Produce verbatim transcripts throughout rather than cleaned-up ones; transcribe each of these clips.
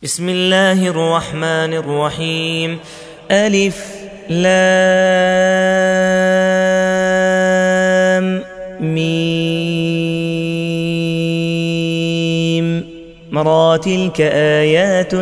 بسم الله الرحمن الرحيم. ألف لام ميم مرى تلك آيات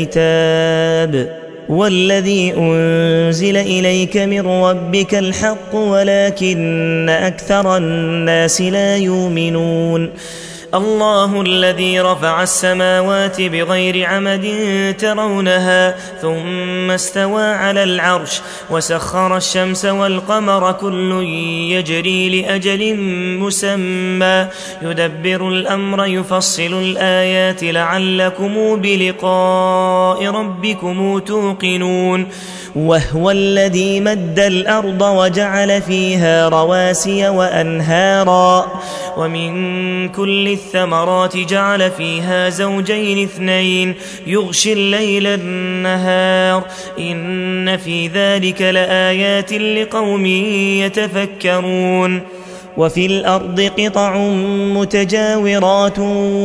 الكتاب والذي أنزل إليك من ربك الحق ولكن أكثر الناس لا يؤمنون. الله الذي رفع السماوات بغير عمد ترونها ثم استوى على العرش وسخر الشمس والقمر كل يجري لأجل مسمى يدبر الأمر يفصل الآيات لعلكم بلقاء ربكم توقنون. وهو الذي مد الأرض وجعل فيها رواسي وأنهارا ومن كل الثمرات جعل فيها زوجين اثنين يغشي الليل النهار إن في ذلك لآيات لقوم يتفكرون. وفي الأرض قطع متجاورات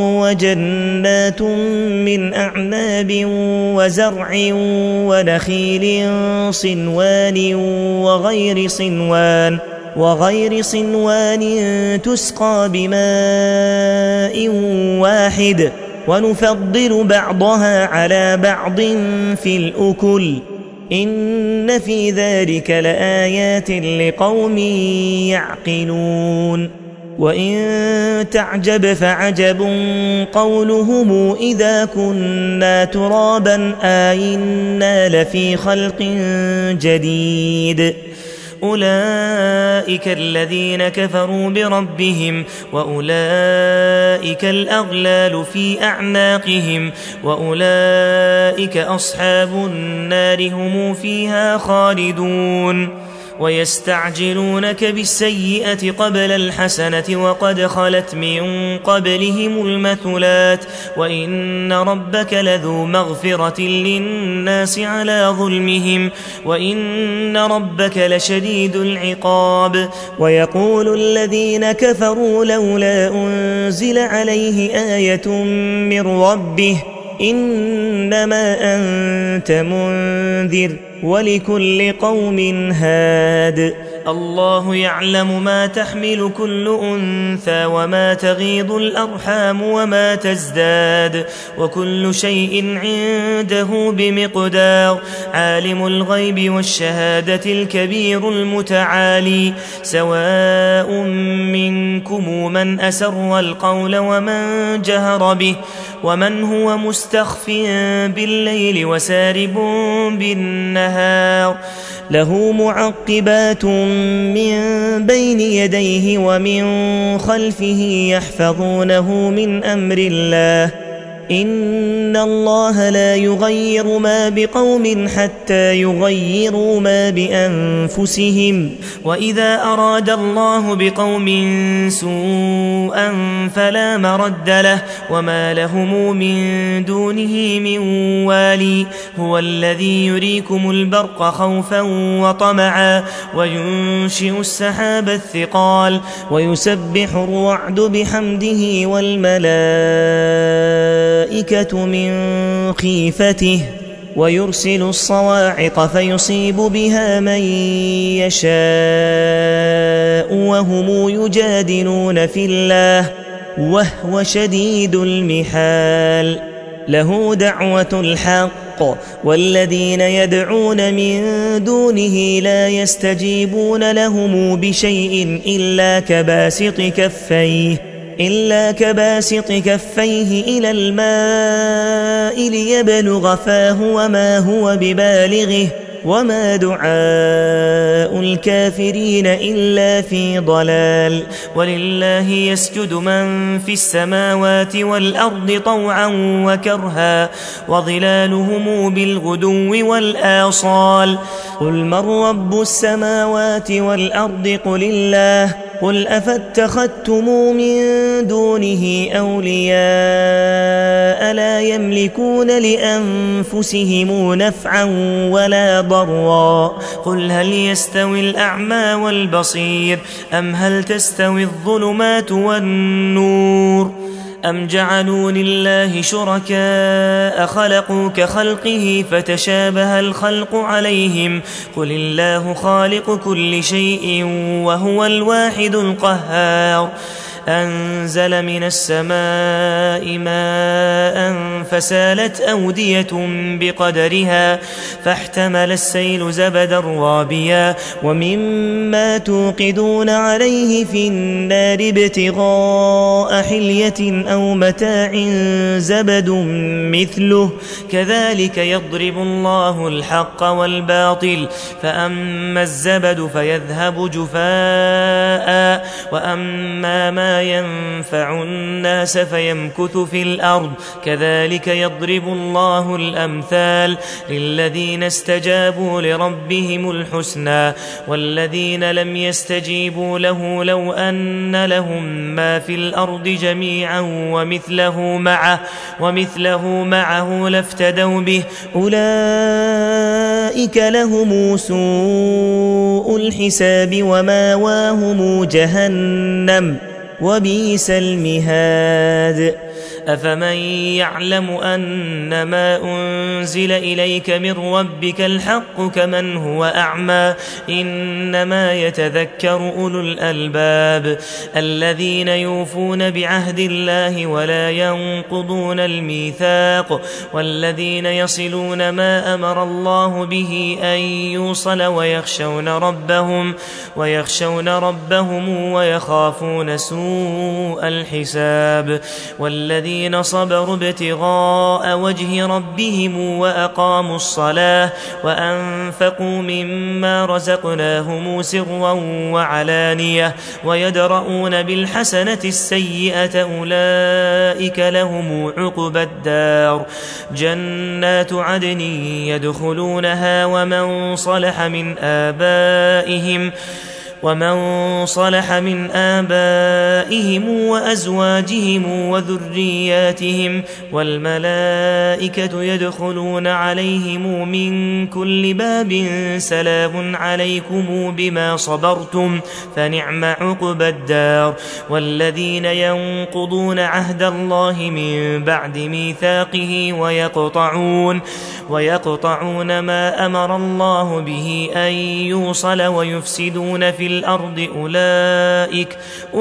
وجنات من أعناب وزرع ونخيل صنوان وغير صنوان وغير صنوان تسقى بماء واحد ونفضل بعضها على بعض في الأكل إن في ذلك لآيات لقوم يعقلون. وإن تعجب فعجب قولهم إذا كنا ترابا آئنا لفي خلق جديد أولئك الذين كفروا بربهم وأولئك الأغلال في أعناقهم وأولئك أصحاب النار هم فيها خالدون. ويستعجلونك بالسيئة قبل الحسنة وقد خلت من قبلهم المثلات وإن ربك لذو مغفرة للناس على ظلمهم وإن ربك لشديد العقاب. ويقول الذين كفروا لولا أنزل عليه آية من ربه إنما أنت منذر ولكل قوم هاد. الله يعلم ما تحمل كل أنثى وما تغيض الأرحام وما تزداد وكل شيء عنده بمقدار. عالم الغيب والشهادة الكبير المتعالي سواء منكم من أسر القول ومن جهر به ومن هو مستخف بالليل وسارب بالنهار له معقبات من بين يديه ومن خلفه يحفظونه من أمر الله إن الله لا يغير ما بقوم حتى يغيروا ما بأنفسهم وإذا أراد الله بقوم سوءا فلا مرد له وما لهم من دونه من والي. هو الذي يريكم البرق خوفا وطمعا وينشئ السحاب الثقال ويسبح الرعد بحمده والملائكة من خيفته ويرسل الصواعق فيصيب بها من يشاء وهم يجادلون في الله وهو شديد المحال. له دعوة الحق والذين يدعون من دونه لا يستجيبون لهم بشيء إلا كباسط كفيه إلا كباسط كفيه إلى الماء ليبلغ فاه وما هو ببالغه وما دعاء الكافرين إلا في ضلال. ولله يسجد من في السماوات والأرض طوعا وكرها وظلالهم بالغدو والآصال. قل من رب السماوات والأرض قل الله قل أفاتخذتم من دونه أولياء لا يملكون لأنفسهم نفعا ولا ضرا قل هل يستوي الأعمى والبصير أم هل تستوي الظلمات والنور أم جعلوا لله شركاء خلقوا كخلقه فتشابه الخلق عليهم قل الله خالق كل شيء وهو الواحد القهار أنزل من السماء ماء فسالت أودية بقدرها فاحتمل السيل زبدا رابيا ومما توقدون عليه في النار ابتغاء حلية أو متاع زبد مثله كذلك يضرب الله الحق والباطل فأما الزبد فيذهب جفاء وأما ما ينفع الناس فيمكث في الأرض كذلك يضرب الله الأمثال للذين استجابوا لربهم الحسنى والذين لم يستجيبوا له لو أن لهم ما في الأرض جميعا ومثله معه, ومثله معه لافتدوا به أولئك لهم سوء الحساب وماواهم جهنم وبئس المهاد أفمن يعلم أن ما أنزل إليك من ربك الحق كمن هو أعمى إنما يتذكر أولو الألباب الذين يوفون بعهد الله ولا ينقضون الميثاق والذين يصلون ما أمر الله به أن يوصل ويخشون ربهم ويخشون ربهم ويخافون سوء الحساب والذين صبروا ابتغاء وجه ربهم وأقاموا الصلاة وأنفقوا مما رزقناهم سرا وعلانية ويدرؤون بالحسنة السيئة أولئك لهم عقبى الدار جنات عدن يدخلونها ومن صلح من آبائهم ومن صلح من آبائهم وأزواجهم وذرياتهم والملائكة يدخلون عليهم من كل باب سلام عليكم بما صبرتم فنعم عقبى الدار والذين ينقضون عهد الله من بعد ميثاقه ويقطعون ويقطعون ما أمر الله به أن يوصل ويفسدون في الأرض أولئك,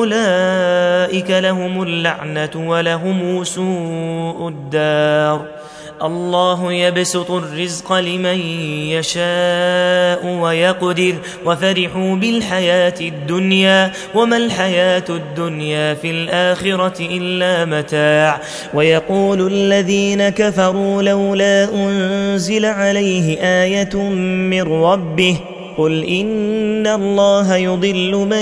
أولئك لهم اللعنة ولهم سوء الدار الله يبسط الرزق لمن يشاء ويقدر وفرحوا بالحياة الدنيا وما الحياة الدنيا في الآخرة إلا متاع ويقول الذين كفروا لولا أنزل عليه آية من ربه قل إن الله يضل من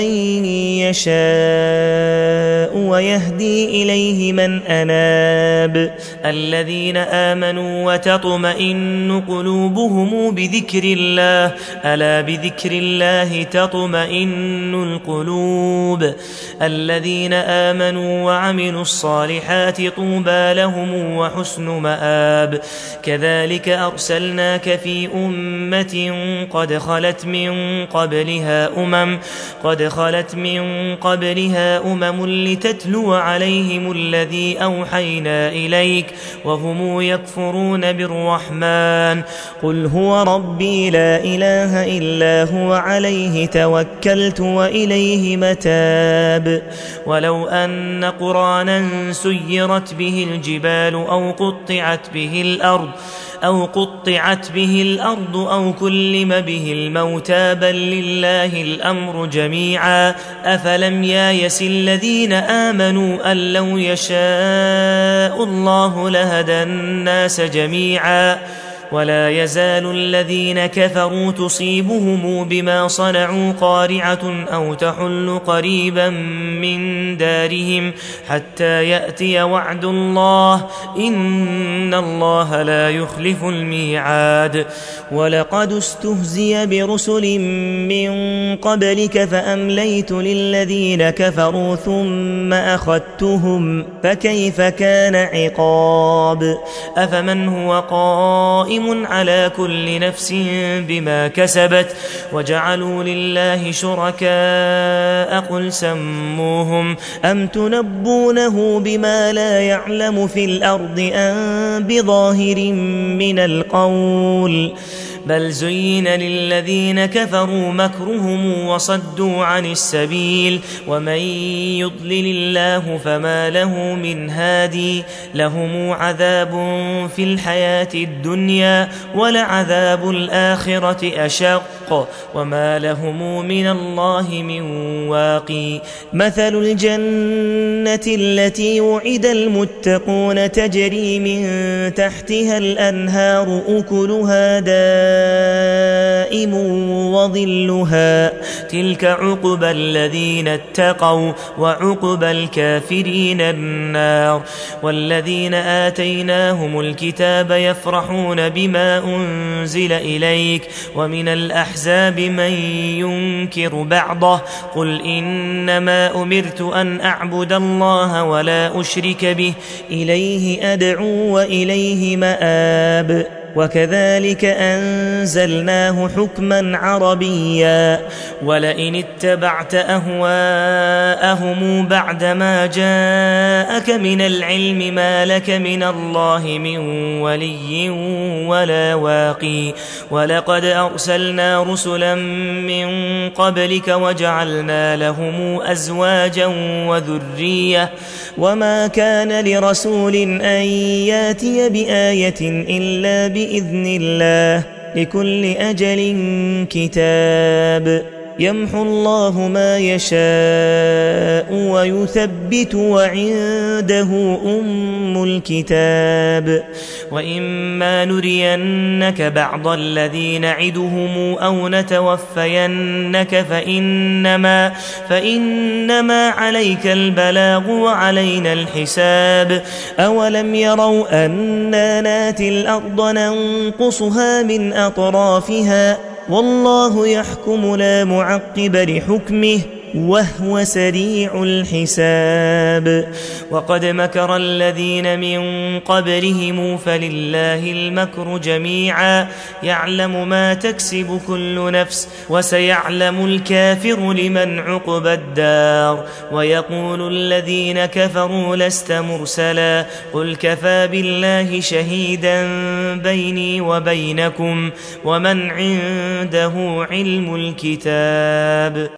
يشاء ويهدي إليه من أناب الذين آمنوا وتطمئن قلوبهم بذكر الله ألا بذكر الله تطمئن القلوب الذين آمنوا وعملوا الصالحات طوبى لهم وحسن مآب كذلك أرسلناك في أمة قد خلت من قبلها أمم قد خلت من قبلها أمم لتتلو عليهم الذي أوحينا إليك وهم يكفرون بالرحمن قل هو ربي لا إله إلا هو عليه توكلت وإليه متاب ولو أن قرآنا سيرت به الجبال أو قطعت به الأرض أو قطعت به الأرض أو كلم به الموتى بل لله الأمر جميعا أفلم يايس الذين آمنوا أن لو يشاء الله لهدى الناس جميعا ولا يزال الذين كفروا تصيبهم بما صنعوا قارعة أو تحل قريبا من دارهم حتى يأتي وعد الله إن الله لا يخلف الميعاد ولقد استهزي برسل من قبلك فأمليت للذين كفروا ثم أخذتهم فكيف كان عقاب أفمن هو قائم قائم على كل نفس بما كسبت وجعلوا لله شركاء قل سموهم أم تنبونه بما لا يعلم في الأرض أم بظاهر من القول بل زين للذين كفروا مكرهم وصدوا عن السبيل ومن يضلل الله فما له من هادي لهم عذاب في الحياة الدنيا ولعذاب الآخرة أشق وما لهم من الله من واقي مثل الجنة التي وعد المتقون تجري من تحتها الأنهار أكلها دائم وظلها تلك عقبى الذين اتقوا وعقبى الكافرين النار والذين آتيناهم الكتاب يفرحون بما أنزل إليك ومن الأحزاب من ينكر بعضه قل إنما أمرت أن أعبد الله ولا أشرك به إليه أدعو وإليه مآب وكذلك أنزلناه حكما عربيا ولئن اتبعت أهواءهم بعدما جاءك من العلم ما لك من الله من ولي ولا واقي ولقد أرسلنا رسلا من قبلك وجعلنا لهم أزواجا وذرية وما كان لرسول أن ياتي بآية إلا بإذن الله لكل أجل كتاب يمحو الله ما يشاء ويثبت وعنده أم الكتاب وإما نرينك بعض الذي نعدهم أو نتوفينك فإنما, فإنما عليك البلاغ وعلينا الحساب أولم يروا أنا ناتي الأرض ننقصها من أطرافها والله يحكم لا معقب لحكمه وهو سريع الحساب وقد مكر الذين من قبلهم فلله المكر جميعا يعلم ما تكسب كل نفس وسيعلم الكافر لمن عقبى الدار ويقول الذين كفروا لست مرسلا قل كفى بالله شهيدا بيني وبينكم ومن عنده علم الكتاب